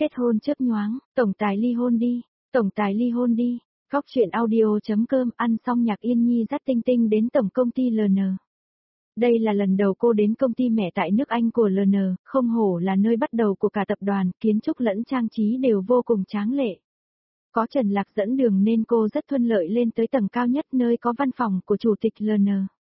Kết hôn chớp nhoáng, tổng tài ly hôn đi, tổng tài ly hôn đi. Góc truyện audio.com. Ăn xong Nhạc Yên Nhi dắt Tinh Tinh đến tổng công ty LN. Đây là lần đầu cô đến công ty mẹ tại nước Anh của LN, không hổ là nơi bắt đầu của cả tập đoàn, kiến trúc lẫn trang trí đều vô cùng tráng lệ. Có Trần Lạc dẫn đường nên cô rất thuận lợi lên tới tầng cao nhất nơi có văn phòng của chủ tịch LN.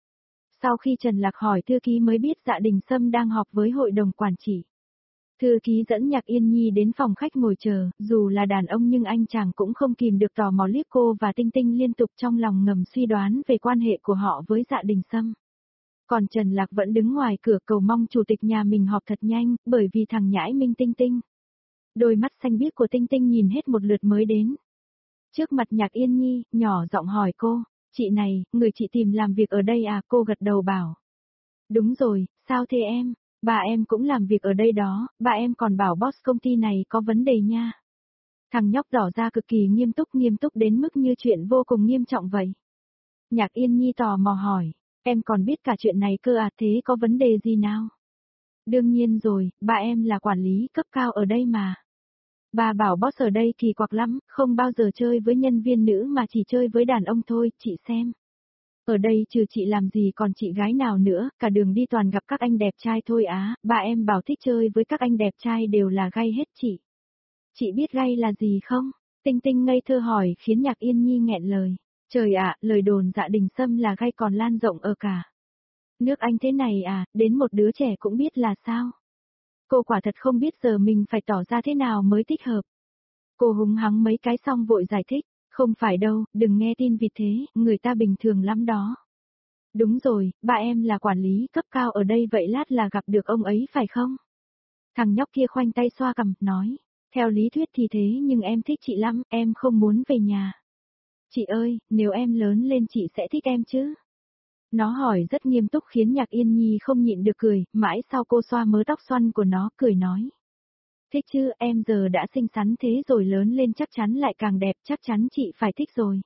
Sau khi Trần Lạc hỏi thư ký mới biết Dạ Đình Sâm đang họp với hội đồng quản trị. Thư ký dẫn Nhạc Yên Nhi đến phòng khách ngồi chờ, dù là đàn ông nhưng anh chàng cũng không kìm được tò mò liếc cô và Tinh Tinh liên tục, trong lòng ngầm suy đoán về quan hệ của họ với Dạ Đình Sâm. Còn Trần Lạc vẫn đứng ngoài cửa cầu mong chủ tịch nhà mình họp thật nhanh, bởi vì thằng nhãi Minh Tinh Tinh. Đôi mắt xanh biếc của Tinh Tinh nhìn hết một lượt mới đến. Trước mặt Nhạc Yên Nhi, nhỏ giọng hỏi cô, chị này, người chị tìm làm việc ở đây à? Cô gật đầu bảo. Đúng rồi, sao thế em? Bà em cũng làm việc ở đây đó, bà em còn bảo boss công ty này có vấn đề nha. Thằng nhóc tỏ ra cực kỳ nghiêm túc đến mức như chuyện vô cùng nghiêm trọng vậy. Nhạc Yên Nhi tò mò hỏi, em còn biết cả chuyện này cơ à, thế có vấn đề gì nào? Đương nhiên rồi, bà em là quản lý cấp cao ở đây mà. Bà bảo boss ở đây kỳ quặc lắm, không bao giờ chơi với nhân viên nữ mà chỉ chơi với đàn ông thôi, chị xem. Ở đây trừ chị làm gì còn chị gái nào nữa, cả đường đi toàn gặp các anh đẹp trai thôi á, bà em bảo thích chơi với các anh đẹp trai đều là gay hết chị. Chị biết gay là gì không? Tinh Tinh ngây thơ hỏi khiến Nhạc Yên Nhi nghẹn lời. Trời ạ, lời đồn Dạ Đình Sâm là gay còn lan rộng ở cả nước Anh thế này à, đến một đứa trẻ cũng biết là sao? Cô quả thật không biết giờ mình phải tỏ ra thế nào mới thích hợp. Cô húng hắng mấy cái xong vội giải thích. Không phải đâu, đừng nghe tin vịt thế, người ta bình thường lắm đó. Đúng rồi, bà em là quản lý cấp cao ở đây, vậy lát là gặp được ông ấy phải không? Thằng nhóc kia khoanh tay xoa cằm, nói. Theo lý thuyết thì thế nhưng em thích chị lắm, em không muốn về nhà. Chị ơi, nếu em lớn lên chị sẽ thích em chứ? Nó hỏi rất nghiêm túc khiến Nhạc Yên Nhi không nhịn được cười, mãi sau cô xoa mớ tóc xoăn của nó, cười nói. Thích chứ, em giờ đã xinh xắn thế rồi, lớn lên chắc chắn lại càng đẹp, chắc chắn chị phải thích rồi.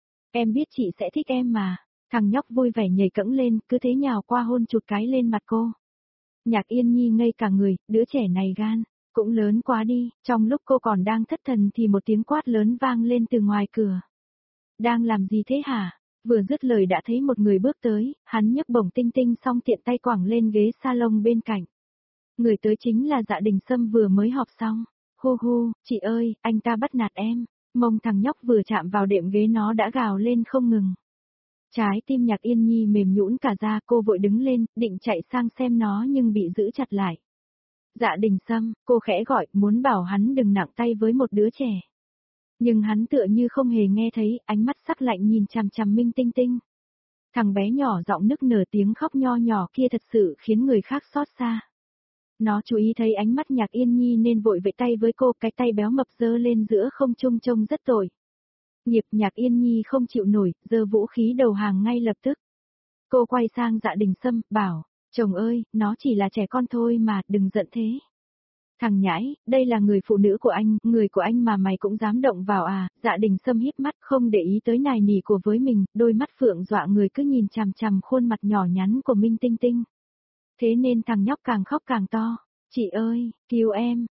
Em biết chị sẽ thích em mà. Thằng nhóc vui vẻ nhảy cẫng lên, cứ thế nhào qua hôn chụt cái lên mặt cô. Nhạc Yên Nhi ngây cả người, đứa trẻ này gan, cũng lớn quá đi. Trong lúc cô còn đang thất thần thì một tiếng quát lớn vang lên từ ngoài cửa. Đang làm gì thế hả? Vừa dứt lời đã thấy một người bước tới, hắn nhấc bổng Tinh Tinh xong tiện tay quẳng lên ghế salon bên cạnh. Người tới chính là Dạ Đình Sâm vừa mới họp xong. Hu hu, chị ơi, anh ta bắt nạt em. Mông thằng nhóc vừa chạm vào đệm ghế nó đã gào lên không ngừng. Trái tim Nhạc Yên Nhi mềm nhũn cả ra, cô vội đứng lên, định chạy sang xem nó nhưng bị giữ chặt lại. Dạ Đình Sâm, cô khẽ gọi, muốn bảo hắn đừng nặng tay với một đứa trẻ. Nhưng hắn tựa như không hề nghe thấy, ánh mắt sắc lạnh nhìn chằm chằm Minh Tinh Tinh. Thằng bé nhỏ giọng nức nở, tiếng khóc nho nhỏ kia thật sự khiến người khác xót xa. Nó chú ý thấy ánh mắt Nhạc Yên Nhi nên vội vẫy tay với cô, cái tay béo mập giơ lên giữa không trung trông rất tội. Nghiệp. Nhạc Yên Nhi không chịu nổi, giơ vũ khí đầu hàng ngay lập tức. Cô quay sang Dạ Đình Sâm, bảo, chồng ơi, nó chỉ là trẻ con thôi mà, đừng giận thế. Thằng nhãi, đây là người phụ nữ của anh mà mày cũng dám động vào à? Dạ Đình Sâm híp mắt không để ý tới nài nỉ của với mình, đôi mắt phượng dọa người cứ nhìn chằm chằm khuôn mặt nhỏ nhắn của Minh Tinh Tinh. Thế nên thằng nhóc càng khóc càng to. Chị ơi, cứu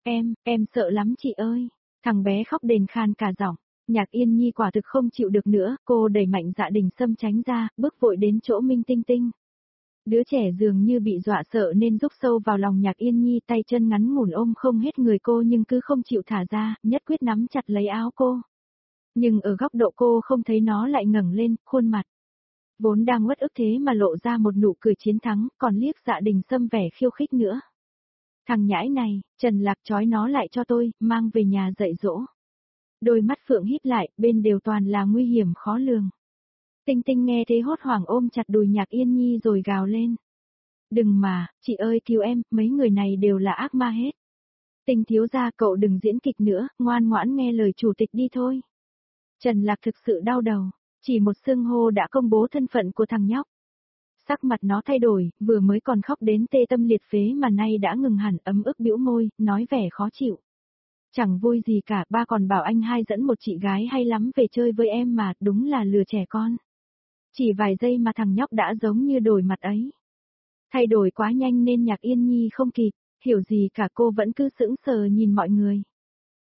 em sợ lắm chị ơi. Thằng bé khóc đền khan cả giọng. Nhạc Yên Nhi quả thực không chịu được nữa, cô đẩy mạnh Dạ Đình Sâm tránh ra, bước vội đến chỗ Minh Tinh Tinh. Đứa trẻ dường như bị dọa sợ nên rúc sâu vào lòng Nhạc Yên Nhi, tay chân ngắn ngủn ôm không hết người cô nhưng cứ không chịu thả ra, nhất quyết nắm chặt lấy áo cô. Nhưng ở góc độ cô không thấy nó lại ngẩng lên, khuôn mặt vốn đang uất ức thế mà lộ ra một nụ cười chiến thắng, còn liếc Dạ Đình Sâm vẻ khiêu khích nữa. Thằng nhãi này, Trần Lạc trói nó lại cho tôi, mang về nhà dạy dỗ. Đôi mắt phượng híp lại, bên đều toàn là nguy hiểm khó lường. Tinh Tinh nghe thế hốt hoảng ôm chặt đùi Nhạc Yên Nhi rồi gào lên. Đừng mà, chị ơi cứu em, mấy người này đều là ác ma hết. Tinh thiếu gia, cậu đừng diễn kịch nữa, ngoan ngoãn nghe lời chủ tịch đi thôi. Trần Lạc thực sự đau đầu, chỉ một xưng hô đã công bố thân phận của thằng nhóc. Sắc mặt nó thay đổi, vừa mới còn khóc đến tê tâm liệt phế mà nay đã ngừng hẳn, ấm ức bĩu môi, nói vẻ khó chịu. Chẳng vui gì cả, ba còn bảo anh hai dẫn một chị gái hay lắm về chơi với em mà, đúng là lừa trẻ con. Chỉ vài giây mà thằng nhóc đã giống như đổi mặt ấy. Thay đổi quá nhanh nên Nhạc Yên Nhi không kịp, hiểu gì cả, cô vẫn cứ sững sờ nhìn mọi người.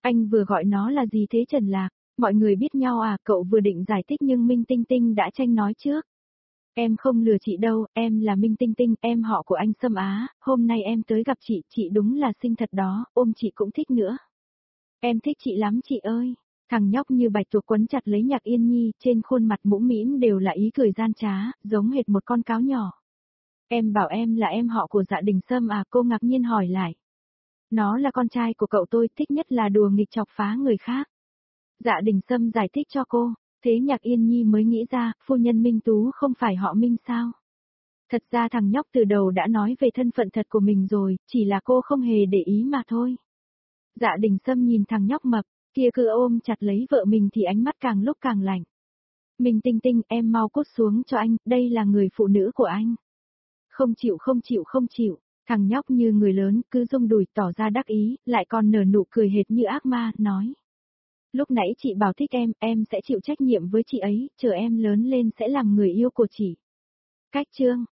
Anh vừa gọi nó là gì thế Trần Lạc? Mọi người biết nhau à? Cậu vừa định giải thích nhưng Minh Tinh Tinh đã tranh nói trước. Em không lừa chị đâu, em là Minh Tinh Tinh, em họ của anh Sâm Á, hôm nay em tới gặp chị đúng là xinh thật đó, ôm chị cũng thích nữa. Em thích chị lắm chị ơi. Thằng nhóc như bạch tuộc quấn chặt lấy Nhạc Yên Nhi, trên khuôn mặt mũm mĩm đều là ý cười gian trá, giống hệt một con cáo nhỏ. Em bảo em là em họ của Dạ Đình Sâm à? Cô ngạc nhiên hỏi lại. Nó là con trai của cậu, tôi thích nhất là đùa nghịch chọc phá người khác. Dạ Đình Sâm giải thích cho cô, thế Nhạc Yên Nhi mới nghĩ ra, phu nhân Minh Tú không phải họ Minh sao? Thật ra thằng nhóc từ đầu đã nói về thân phận thật của mình rồi, chỉ là cô không hề để ý mà thôi. Dạ Đình Sâm nhìn thằng nhóc mập, kia cứ ôm chặt lấy vợ mình thì ánh mắt càng lúc càng lạnh. Minh Tinh Tinh, em mau cút xuống cho anh, đây là người phụ nữ của anh. Không chịu không chịu không chịu, thằng nhóc như người lớn cứ rung đùi tỏ ra đắc ý, lại còn nở nụ cười hệt như ác ma, nói. Lúc nãy chị bảo thích em sẽ chịu trách nhiệm với chị ấy, chờ em lớn lên sẽ làm người yêu của chị. Cách chương